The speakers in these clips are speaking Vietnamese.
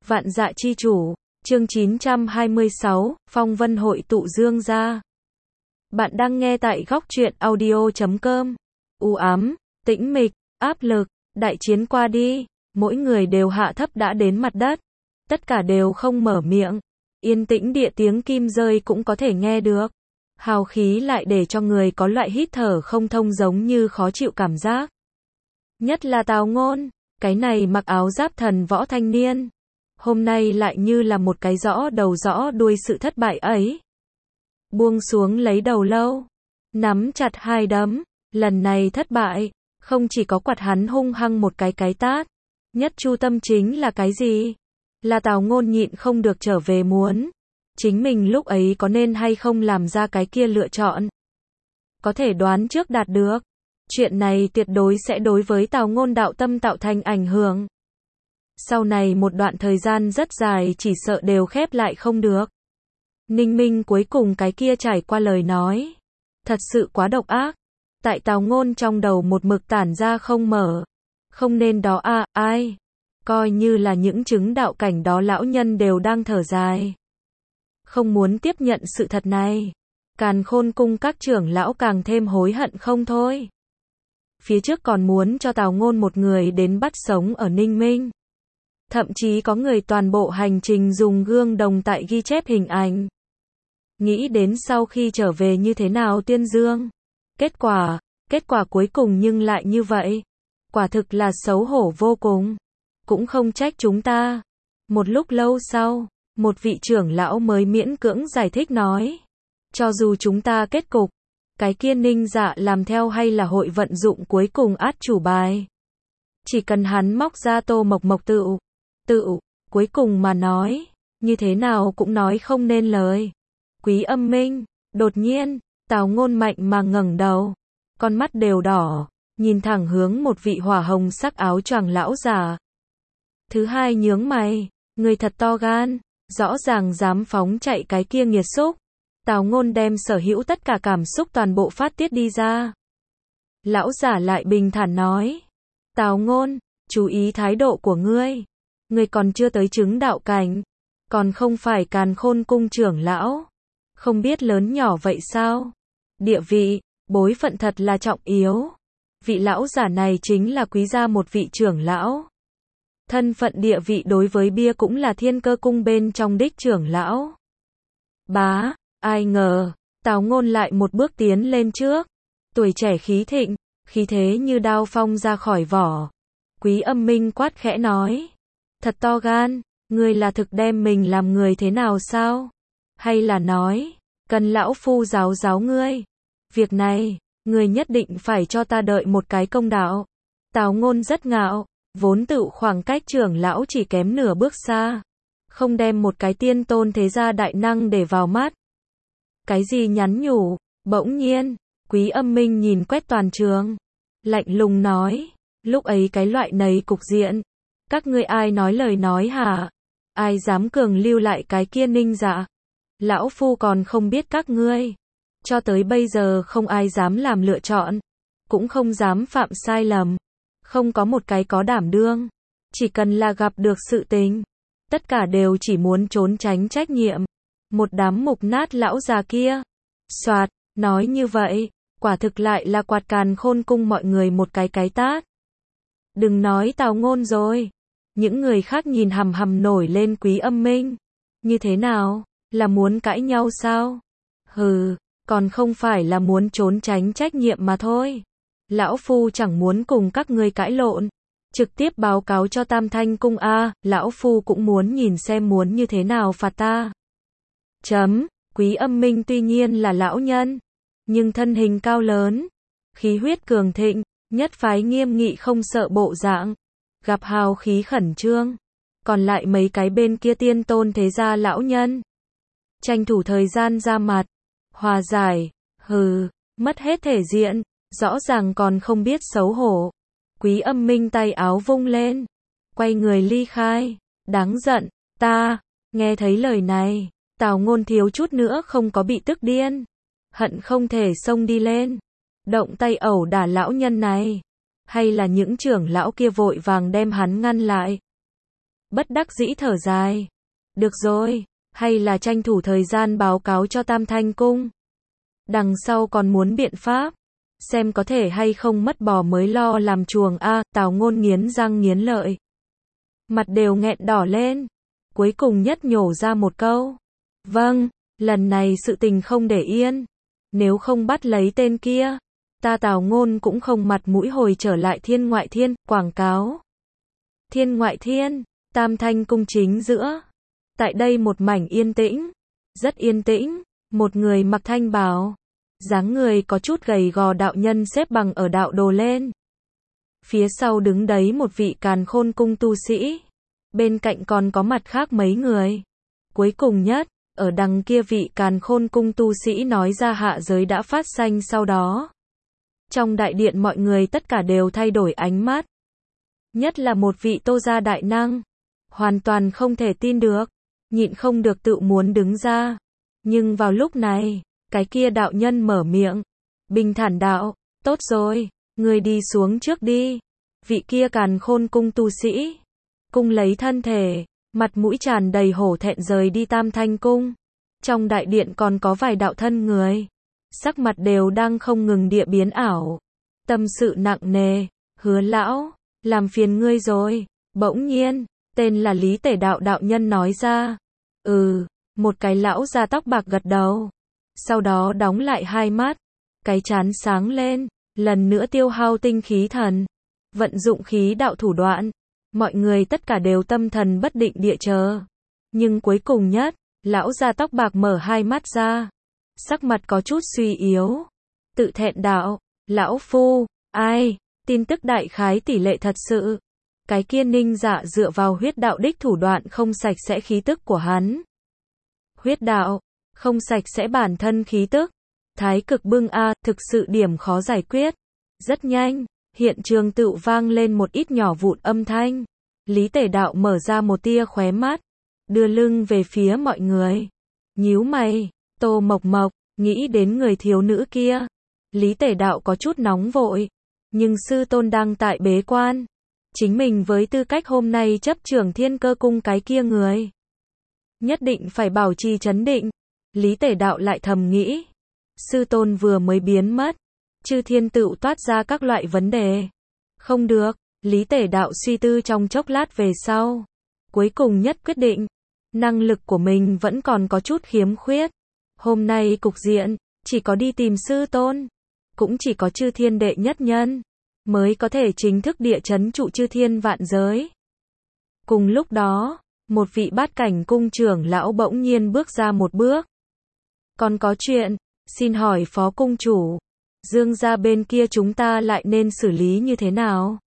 Vạn dạ chi chủ, chương 926, phong vân hội tụ dương gia. Bạn đang nghe tại góc truyện audio.com. U ám, tĩnh mịch, áp lực, đại chiến qua đi, mỗi người đều hạ thấp đã đến mặt đất. Tất cả đều không mở miệng. Yên tĩnh địa tiếng kim rơi cũng có thể nghe được. Hào khí lại để cho người có loại hít thở không thông giống như khó chịu cảm giác. Nhất là Tào Ngôn, cái này mặc áo giáp thần võ thanh niên. Hôm nay lại như là một cái rõ đầu rõ đuôi sự thất bại ấy. Buông xuống lấy đầu lâu, nắm chặt hai đấm, lần này thất bại, không chỉ có quạt hắn hung hăng một cái tát. Nhất chu tâm chính là cái gì? Là Tào Ngôn nhịn không được trở về muốn. Chính mình lúc ấy có nên hay không làm ra cái kia lựa chọn? Có thể đoán trước đạt được. Chuyện này tuyệt đối sẽ đối với Tào Ngôn đạo tâm tạo thành ảnh hưởng. Sau này một đoạn thời gian rất dài chỉ sợ đều khép lại không được. Ninh Minh cuối cùng cái kia trải qua lời nói. Thật sự quá độc ác. Tại Tào Ngôn trong đầu một mực tản ra không mở. Không nên đó ai? Coi như là những chứng đạo cảnh đó lão nhân đều đang thở dài. Không muốn tiếp nhận sự thật này. Càn Khôn cung các trưởng lão càng thêm hối hận không thôi. Phía trước còn muốn cho Tào Ngôn một người đến bắt sống ở Ninh Minh. Thậm chí có người toàn bộ hành trình dùng gương đồng tại ghi chép hình ảnh. Nghĩ đến sau khi trở về như thế nào Tiên Dương. Kết quả cuối cùng nhưng lại như vậy. Quả thực là xấu hổ vô cùng. Cũng không trách chúng ta. Một lúc lâu sau, một vị trưởng lão mới miễn cưỡng giải thích nói. Cho dù chúng ta kết cục, cái kia Ninh Dạ làm theo hay là hội vận dụng cuối cùng át chủ bài. Chỉ cần hắn móc ra Tô Mộc Mộc tự, cuối cùng mà nói, như thế nào cũng nói không nên lời. Quý Âm Minh, đột nhiên, Tào Ngôn mạnh mà ngẩng đầu, con mắt đều đỏ, nhìn thẳng hướng một vị hỏa hồng sắc áo choàng lão già. Thứ hai nhướng mày, người thật to gan, rõ ràng dám phóng chạy cái kia nghiệt xúc. Tào Ngôn đem sở hữu tất cả cảm xúc toàn bộ phát tiết đi ra. Lão giả lại bình thản nói, Tào Ngôn, chú ý thái độ của ngươi. Ngươi còn chưa tới chứng đạo cảnh, còn không phải Càn Khôn cung trưởng lão. Không biết lớn nhỏ vậy sao? Địa vị, bối phận thật là trọng yếu. Vị lão giả này chính là quý gia một vị trưởng lão. Thân phận địa vị đối với bia cũng là Thiên Cơ cung bên trong đích trưởng lão. Bá, ai ngờ, Tào Ngôn lại một bước tiến lên trước. Tuổi trẻ khí thịnh, khí thế như đao phong ra khỏi vỏ. Quý Âm Minh quát khẽ nói. Thật to gan, ngươi là thực đem mình làm người thế nào sao? Hay là nói, cần lão phu giáo ngươi? Việc này, ngươi nhất định phải cho ta đợi một cái công đạo. Tào Ngôn rất ngạo, vốn tự khoảng cách trưởng lão chỉ kém nửa bước xa. Không đem một cái tiên tôn thế gia đại năng để vào mắt. Cái gì nhắn nhủ, bỗng nhiên, Quý Âm Minh nhìn quét toàn trường. Lạnh lùng nói, lúc ấy cái loại này cục diện. Các ngươi ai nói lời nói hả? Ai dám cường lưu lại cái kia Ninh Dạ? Lão phu còn không biết các ngươi. Cho tới bây giờ không ai dám làm lựa chọn. Cũng không dám phạm sai lầm. Không có một cái có đảm đương. Chỉ cần là gặp được sự tình. Tất cả đều chỉ muốn trốn tránh trách nhiệm. Một đám mục nát lão già kia. Soạt, nói như vậy, quả thực lại là quạt Càn Khôn cung mọi người một cái tát. Đừng nói Tào Ngôn rồi. Những người khác nhìn hằm nổi lên Quý Âm Minh. Như thế nào? Là muốn cãi nhau sao? Hừ, còn không phải là muốn trốn tránh trách nhiệm mà thôi. Lão phu chẳng muốn cùng các ngươi cãi lộn. Trực tiếp báo cáo cho Tam Thanh cung lão phu cũng muốn nhìn xem muốn như thế nào phạt ta. Quý Âm Minh tuy nhiên là lão nhân, nhưng thân hình cao lớn, khí huyết cường thịnh, nhất phái nghiêm nghị không sợ bộ dạng. Gặp hào khí khẩn trương. Còn lại mấy cái bên kia tiên tôn thế gia lão nhân. Tranh thủ thời gian ra mặt. Hòa giải. Hừ, mất hết thể diện. Rõ ràng còn không biết xấu hổ. Quý Âm Minh tay áo vung lên. Quay người ly khai. Đáng giận. Nghe thấy lời này. Tào Ngôn thiếu chút nữa không có bị tức điên. Hận không thể xông đi lên. Động tay ẩu đả lão nhân này. Hay là những trưởng lão kia vội vàng đem hắn ngăn lại. Bất đắc dĩ thở dài. Được rồi, hay là tranh thủ thời gian báo cáo cho Tam Thanh Cung. Đằng sau còn muốn biện pháp. Xem có thể hay không mất bò mới lo làm chuồng a. Tào Ngôn nghiến răng nghiến lợi. Mặt đều nghẹn đỏ lên. Cuối cùng nhất nhổ ra một câu. Vâng, lần này sự tình không để yên. Nếu không bắt lấy tên kia, ta Tào Ngôn cũng không mặt mũi hồi trở lại Thiên Ngoại Thiên. Quảng cáo. Thiên Ngoại Thiên, Tam Thanh Cung chính giữa. Tại đây một mảnh yên tĩnh. Rất yên tĩnh. Một người mặc thanh bào, dáng người có chút gầy gò đạo nhân xếp bằng ở đạo đồ lên. Phía sau đứng đấy một vị Càn Khôn Cung tu sĩ. Bên cạnh còn có mặt khác mấy người. Cuối cùng nhất, ở đằng kia vị Càn Khôn Cung tu sĩ nói ra hạ giới đã phát sanh sau đó. Trong đại điện mọi người tất cả đều thay đổi ánh mắt. Nhất là một vị Tô gia đại năng. Hoàn toàn không thể tin được. Nhịn không được tự muốn đứng ra. Nhưng vào lúc này, cái kia đạo nhân mở miệng. Bình thản đạo, tốt rồi, người đi xuống trước đi. Vị kia Càn Khôn Cung tu sĩ. Cung lấy thân thể, mặt mũi tràn đầy hổ thẹn rời đi Tam Thanh Cung. Trong đại điện còn có vài đạo thân người. Sắc mặt đều đang không ngừng địa biến ảo. Tâm sự nặng nề, Hứa lão, làm phiền ngươi rồi. Bỗng nhiên, tên là Lý Tể đạo đạo nhân nói ra. Một cái lão già tóc bạc gật đầu. Sau đó đóng lại hai mắt. Cái trán sáng lên, lần nữa tiêu hao tinh khí thần. Vận dụng khí đạo thủ đoạn. Mọi người tất cả đều tâm thần bất định địa chờ. Nhưng cuối cùng nhất, lão già tóc bạc mở hai mắt ra. Sắc mặt có chút suy yếu. Tự thẹn đạo, lão phu, ai, tin tức đại khái tỷ lệ thật sự. Cái kia Ninh Dạ dựa vào huyết đạo đích thủ đoạn không sạch sẽ khí tức của hắn. Huyết đạo, không sạch sẽ bản thân khí tức. Thái cực bưng a, thực sự điểm khó giải quyết. Rất nhanh, hiện trường tự vang lên một ít nhỏ vụn âm thanh. Lý Tể đạo mở ra một tia khóe mắt, đưa lưng về phía mọi người. Nhíu mày, Tô Mộc Mộc, nghĩ đến người thiếu nữ kia. Lý Tể đạo có chút nóng vội. Nhưng sư tôn đang tại bế quan. Chính mình với tư cách hôm nay chấp trưởng Thiên Cơ Cung cái kia người. Nhất định phải bảo trì trấn định. Lý Tể đạo lại thầm nghĩ. Sư tôn vừa mới biến mất. Chư thiên tựu toát ra các loại vấn đề. Không được, Lý Tể đạo suy tư trong chốc lát về sau. Cuối cùng nhất quyết định. Năng lực của mình vẫn còn có chút khiếm khuyết. Hôm nay cục diện, chỉ có đi tìm sư tôn. Cũng chỉ có chư thiên đệ nhất nhân. Mới có thể chính thức địa trấn trụ chư thiên vạn giới. Cùng lúc đó, một vị bát cảnh cung trưởng lão bỗng nhiên bước ra một bước. Còn có chuyện, xin hỏi phó cung chủ. Dương gia bên kia chúng ta lại nên xử lý như thế nào?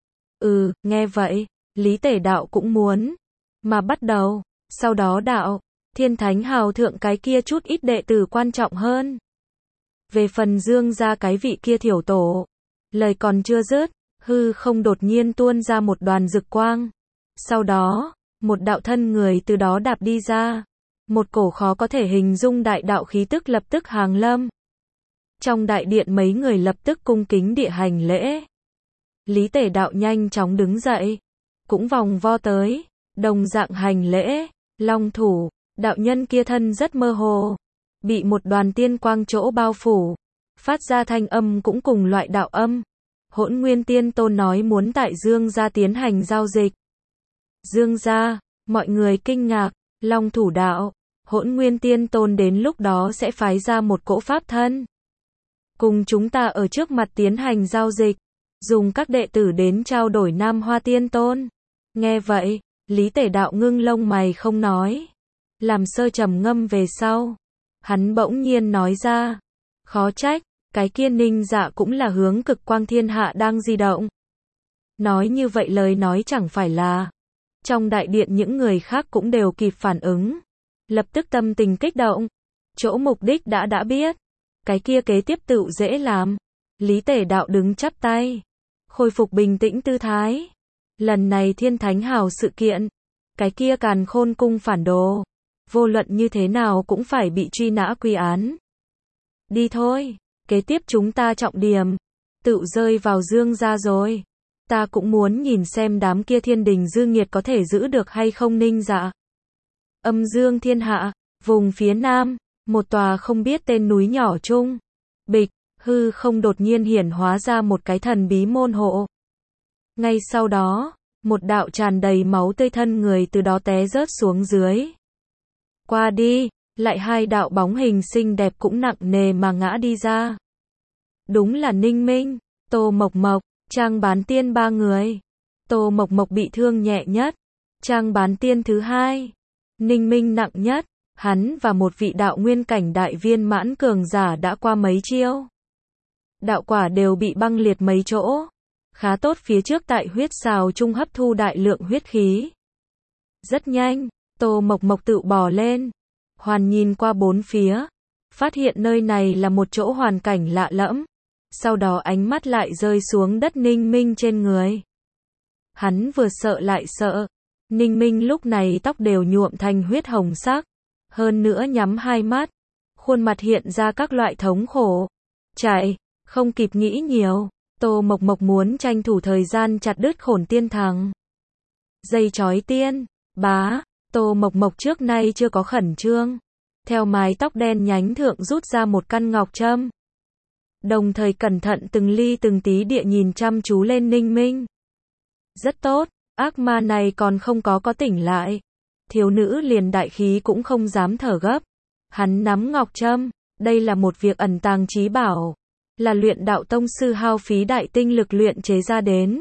Nghe vậy, Lý Tể đạo cũng muốn. Mà bắt đầu, sau đó đạo, Thiên Thánh Hào thượng cái kia chút ít đệ tử quan trọng hơn. Về phần Dương gia cái vị kia thiểu tổ. Lời còn chưa dứt, hư không đột nhiên tuôn ra một đoàn rực quang. Sau đó, một đạo thân người từ đó đạp đi ra. Một cổ khó có thể hình dung đại đạo khí tức lập tức hàng lâm. Trong đại điện mấy người lập tức cung kính địa hành lễ. Lý Tể đạo nhanh chóng đứng dậy. Cũng vòng vo tới, đồng dạng hành lễ. Long thủ, đạo nhân kia thân rất mơ hồ. Bị một đoàn tiên quang chỗ bao phủ. Phát ra thanh âm cũng cùng loại đạo âm. Hỗn Nguyên Tiên Tôn nói muốn tại Dương gia tiến hành giao dịch. Dương gia, mọi người kinh ngạc. Long thủ đạo, Hỗn Nguyên Tiên Tôn đến lúc đó sẽ phái ra một cỗ pháp thân. Cùng chúng ta ở trước mặt tiến hành giao dịch. Dùng các đệ tử đến trao đổi Nam Hoa Tiên Tôn. Nghe vậy, Lý Tể đạo ngưng lông mày không nói. Làm sơ trầm ngâm về sau. Hắn bỗng nhiên nói ra. Khó trách, cái kia Ninh Dạ cũng là hướng cực quang thiên hạ đang di động. Nói như vậy lời nói chẳng phải là. Trong đại điện những người khác cũng đều kịp phản ứng. Lập tức tâm tình kích động. Chỗ mục đích đã biết. Cái kia kế tiếp tựu dễ làm. Lý Tể đạo đứng chắp tay. Khôi phục bình tĩnh tư thái. Lần này Thiên Thánh Hào sự kiện. Cái kia Càn Khôn Cung phản đồ. Vô luận như thế nào cũng phải bị truy nã quy án. Đi thôi. Kế tiếp chúng ta trọng điểm. Tựu rơi vào Dương gia rồi. Ta cũng muốn nhìn xem đám kia thiên đình dư nghiệt có thể giữ được hay không Ninh Dạ. Âm dương thiên hạ, vùng phía nam, một tòa không biết tên núi nhỏ chung. Bịch, hư không đột nhiên hiển hóa ra một cái thần bí môn hộ. Ngay sau đó, một đạo tràn đầy máu tươi thân người từ đó té rớt xuống dưới. Qua đi, lại hai đạo bóng hình xinh đẹp cũng nặng nề mà ngã đi ra. Đúng là Ninh Minh, Tô Mộc Mộc, Trang Bán Tiên ba người. Tô Mộc Mộc bị thương nhẹ nhất, Trang Bán Tiên thứ hai, Ninh Minh nặng nhất, hắn và một vị đạo nguyên cảnh đại viên mãn cường giả đã qua mấy chiêu. Đạo quả đều bị băng liệt mấy chỗ. Khá tốt phía trước tại huyết xào trung hấp thu đại lượng huyết khí. Rất nhanh, Tô Mộc Mộc tự bò lên, hoàn nhìn qua bốn phía, phát hiện nơi này là một chỗ hoàn cảnh lạ lẫm. Sau đó ánh mắt lại rơi xuống đất Ninh Minh trên người. Hắn vừa sợ lại sợ. Ninh Minh lúc này tóc đều nhuộm thành huyết hồng sắc, hơn nữa nhắm hai mắt, khuôn mặt hiện ra các loại thống khổ. Chạy, không kịp nghĩ nhiều, Tô Mộc Mộc muốn tranh thủ thời gian chặt đứt Khổn Tiên Thằng. Dây chói tiên, bá, Tô Mộc Mộc trước nay chưa có khẩn trương, theo mái tóc đen nhánh thượng rút ra một căn ngọc trâm. Đồng thời cẩn thận từng ly từng tí địa nhìn chăm chú lên Ninh Minh. Rất tốt, ác ma này còn không có tỉnh lại. Thiếu nữ liền đại khí cũng không dám thở gấp. Hắn nắm ngọc trâm, đây là một việc ẩn tàng chí bảo, là luyện đạo tông sư hao phí đại tinh lực luyện chế ra đến.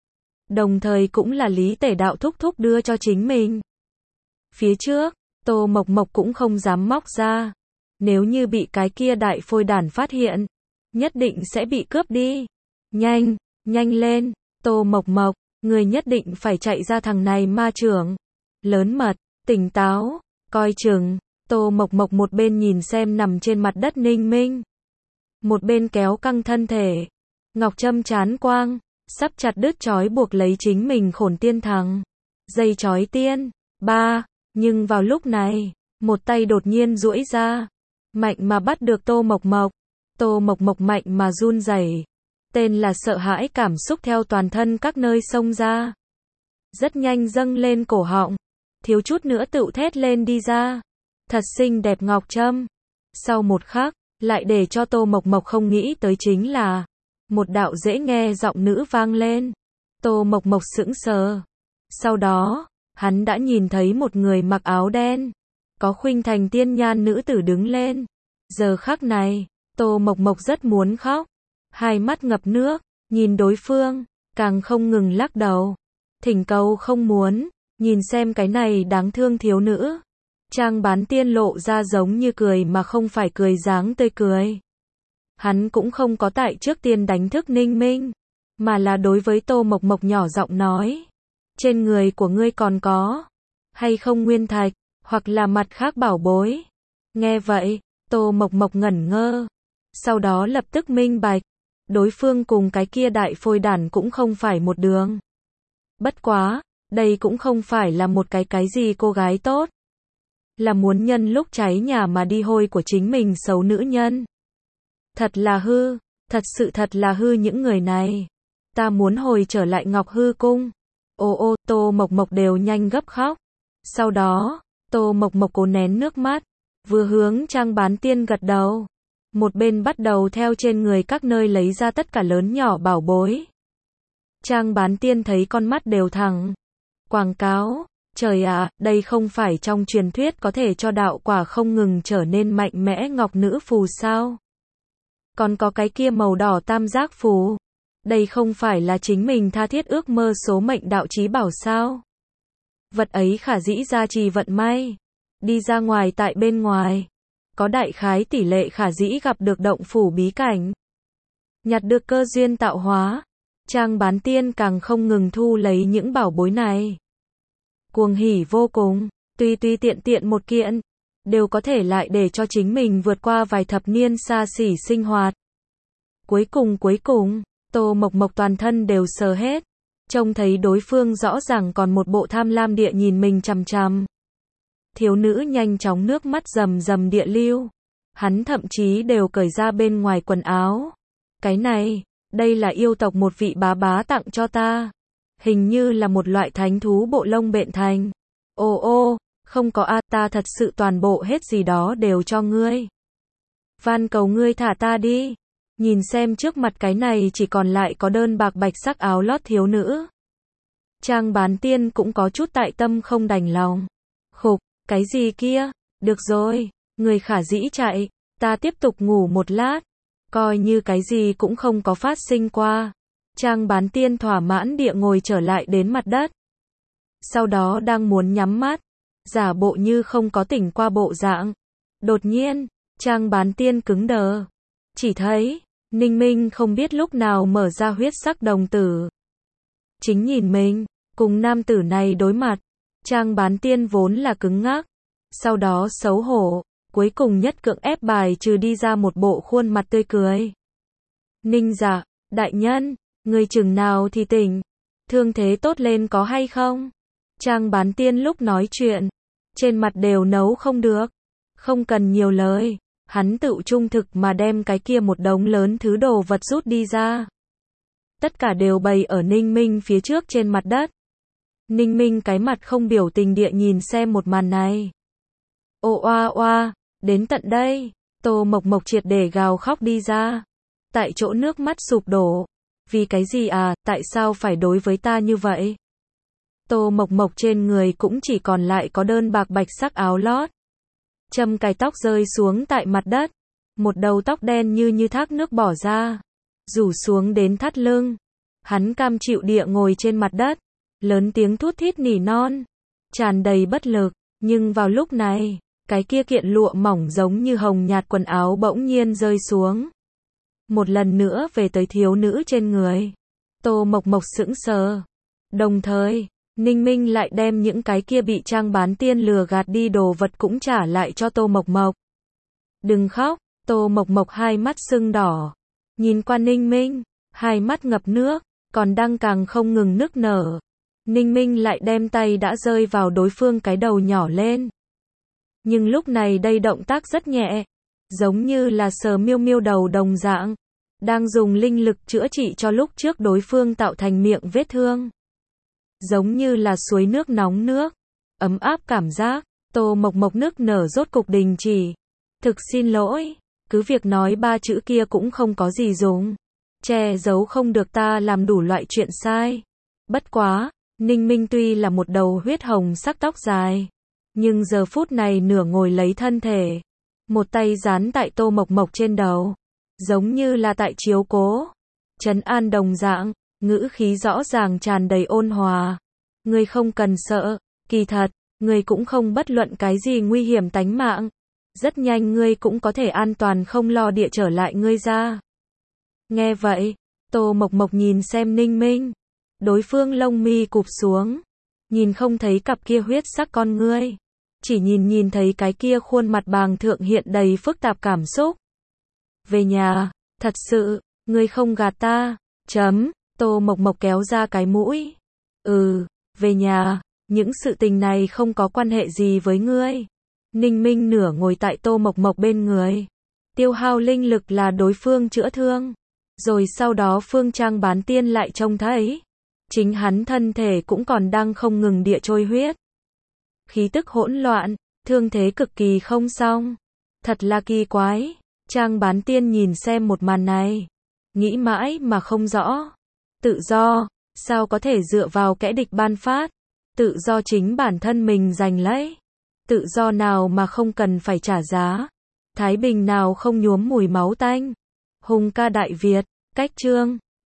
Đồng thời cũng là Lý Tể đạo thúc thúc đưa cho chính mình. Phía trước, Tô Mộc Mộc cũng không dám móc ra. Nếu như bị cái kia đại phôi đản phát hiện, nhất định sẽ bị cướp đi. Nhanh, nhanh lên, Tô Mộc Mộc, người nhất định phải chạy ra thằng này ma trưởng. Lớn mật, tỉnh táo, coi chừng. Tô Mộc Mộc một bên nhìn xem nằm trên mặt đất Ninh Minh, một bên kéo căng thân thể. Ngọc trâm chán quang, sắp chặt đứt trói buộc lấy chính mình Khổn Tiên Thằng. Dây chói tiên, ba, nhưng vào lúc này, một tay đột nhiên duỗi ra, mạnh mà bắt được Tô Mộc Mộc. Tô Mộc Mộc mạnh mà run rẩy, tên là sợ hãi cảm xúc theo toàn thân các nơi xông ra. Rất nhanh dâng lên cổ họng, thiếu chút nữa tựu thét lên đi ra. Thật xinh đẹp ngọc trâm. Sau một khắc, lại để cho Tô Mộc Mộc không nghĩ tới chính là một đạo dễ nghe giọng nữ vang lên. Tô Mộc Mộc sững sờ. Sau đó, hắn đã nhìn thấy một người mặc áo đen, có khuynh thành tiên nhan nữ tử đứng lên. Giờ khắc này, Tô Mộc Mộc rất muốn khóc, hai mắt ngập nước, nhìn đối phương, càng không ngừng lắc đầu, thỉnh cầu không muốn, nhìn xem cái này đáng thương thiếu nữ. Trang Bán Tiên lộ ra giống như cười mà không phải cười dáng tươi cười. Hắn cũng không có tại trước tiên đánh thức Ninh Minh, mà là đối với Tô Mộc Mộc nhỏ giọng nói, trên người của ngươi còn có hay không nguyên thạch, hoặc là mặt khác bảo bối. Nghe vậy, Tô Mộc Mộc ngẩn ngơ, sau đó lập tức minh bạch, đối phương cùng cái kia đại phôi đản cũng không phải một đường. Bất quá, đây cũng không phải là một cái gì cô gái tốt, là muốn nhân lúc cháy nhà mà đi hôi của chính mình xấu nữ nhân. Thật là hư, thật sự thật là hư những người này. Ta muốn hồi trở lại Ngọc Hư Cung. Ô, Tô Mộc Mộc đều nhanh gấp khóc. Sau đó, Tô Mộc Mộc cố nén nước mắt, vừa hướng Trang Bán Tiên gật đầu, một bên bắt đầu theo trên người các nơi lấy ra tất cả lớn nhỏ bảo bối. Trang Bán Tiên thấy con mắt đều thẳng. Quảng cáo, trời ạ, đây không phải trong truyền thuyết có thể cho đạo quả không ngừng trở nên mạnh mẽ ngọc nữ phù sao? Còn có cái kia màu đỏ tam giác phù, đây không phải là chính mình tha thiết ước mơ số mệnh đạo chí bảo sao? Vật ấy khả dĩ gia trì vận may, đi ra ngoài tại bên ngoài, có đại khái tỷ lệ khả dĩ gặp được động phủ bí cảnh, nhặt được cơ duyên tạo hóa. Trang Bán Tiên càng không ngừng thu lấy những bảo bối này, cuồng hỉ vô cùng, tùy tiện một kiện, đều có thể lại để cho chính mình vượt qua vài thập niên xa xỉ sinh hoạt. Cuối cùng, Tô Mộc Mộc toàn thân đều sờ hết, trông thấy đối phương rõ ràng còn một bộ tham lam địa nhìn mình chằm chằm. Thiếu nữ nhanh chóng nước mắt rầm rầm địa lưu, hắn thậm chí đều cởi ra bên ngoài quần áo. Cái này, Đây là yêu tộc một vị bá bá tặng cho ta. Hình như là một loại thánh thú bộ lông bện thành. Ô ô, không có a, ta thật sự toàn bộ hết gì đó đều cho ngươi. Van cầu ngươi thả ta đi. Nhìn xem trước mặt cái này chỉ còn lại có đơn bạc bạch sắc áo lót thiếu nữ. Trang bán tiên cũng có chút tại tâm không đành lòng. Khục, cái gì kia? Được rồi, người khả dĩ chạy, ta tiếp tục ngủ một lát. Coi như cái gì cũng không có phát sinh qua. Trang bán tiên thỏa mãn địa ngồi trở lại đến mặt đất. Sau đó đang muốn nhắm mắt, giả bộ như không có tỉnh qua bộ dạng. Đột nhiên, Trang bán tiên cứng đờ. Chỉ thấy, Ninh Minh không biết lúc nào mở ra huyết sắc đồng tử. Chính nhìn mình, cùng nam tử này đối mặt. Trang bán tiên vốn là cứng ngắc. Sau đó xấu hổ, cuối cùng nhất cưỡng ép bài trừ đi ra một bộ khuôn mặt tươi cười. Ninh dạ, đại nhân, người chừng nào thì tỉnh. Thương thế tốt lên có hay không? Trang bán tiên lúc nói chuyện, trên mặt đều nấu không được. Không cần nhiều lời, hắn tự trung thực mà đem cái kia một đống lớn thứ đồ vật rút đi ra. Tất cả đều bày ở Ninh Minh phía trước trên mặt đất. Ninh Minh cái mặt không biểu tình địa nhìn xem một màn này. Ô oa oa, đến tận đây, Tô Mộc Mộc triệt để gào khóc đi ra. Tại chỗ nước mắt sụp đổ. Vì cái gì à, tại sao phải đối với ta như vậy? Tô Mộc Mộc trên người cũng chỉ còn lại có đơn bạc bạch sắc áo lót. Châm cài tóc rơi xuống tại mặt đất. Một đầu tóc đen như thác nước bỏ ra. Rủ xuống đến thắt lưng. Hắn cam chịu địa ngồi trên mặt đất. Lớn tiếng thút thít nỉ non. Tràn đầy bất lực. Nhưng vào lúc này, cái kia kiện lụa mỏng giống như hồng nhạt quần áo bỗng nhiên rơi xuống. Một lần nữa về tới thiếu nữ trên người. Tô Mộc Mộc sững sờ. Đồng thời, Ninh Minh lại đem những cái kia bị Trang bán tiên lừa gạt đi đồ vật cũng trả lại cho Tô Mộc Mộc. Đừng khóc, Tô Mộc Mộc hai mắt sưng đỏ. Nhìn qua Ninh Minh, hai mắt ngập nước, còn đang càng không ngừng nức nở. Ninh Minh lại đem tay đã rơi vào đối phương cái đầu nhỏ lên. Nhưng lúc này đây động tác rất nhẹ, giống như là sờ miêu miêu đầu đồng dạng, đang dùng linh lực chữa trị cho lúc trước đối phương tạo thành miệng vết thương. Giống như là suối nước nóng nước, ấm áp cảm giác. Tô Mộc Mộc nức nở rốt cục đình chỉ. Thực xin lỗi, cứ việc nói ba chữ kia cũng không có gì dùng. Che giấu không được ta làm đủ loại chuyện sai. Bất quá, Ninh Minh tuy là một đầu huyết hồng sắc tóc dài, nhưng giờ phút này nửa ngồi lấy thân thể, một tay dán tại Tô Mộc Mộc trên đầu, giống như là tại chiếu cố, trấn an đồng dạng, ngữ khí rõ ràng tràn đầy ôn hòa. Ngươi không cần sợ, kỳ thật, ngươi cũng không bất luận cái gì nguy hiểm tánh mạng. Rất nhanh ngươi cũng có thể an toàn không lo địa trở lại ngươi ra. Nghe vậy, Tô Mộc Mộc nhìn xem Ninh Minh. Đối phương lông mi cụp xuống, nhìn không thấy cặp kia huyết sắc con ngươi, chỉ nhìn thấy cái kia khuôn mặt bàng thượng hiện đầy phức tạp cảm xúc. Về nhà, thật sự, ngươi không gạt ta. Tô Mộc Mộc kéo ra cái mũi. Về nhà, những sự tình này không có quan hệ gì với ngươi. Ninh Minh nửa ngồi tại Tô Mộc Mộc bên người, tiêu hao linh lực là đối phương chữa thương, rồi sau đó phương Trang bán tiên lại trông thấy chính hắn thân thể cũng còn đang không ngừng địa trôi huyết. Khí tức hỗn loạn, thương thế cực kỳ không xong. Thật là kỳ quái. Trang bán tiên nhìn xem một màn này, nghĩ mãi mà không rõ. Tự do, sao có thể dựa vào kẻ địch ban phát? Tự do chính bản thân mình giành lấy. Tự do nào mà không cần phải trả giá? Thái bình nào không nhuốm mùi máu tanh? Hùng ca Đại Việt, cách chương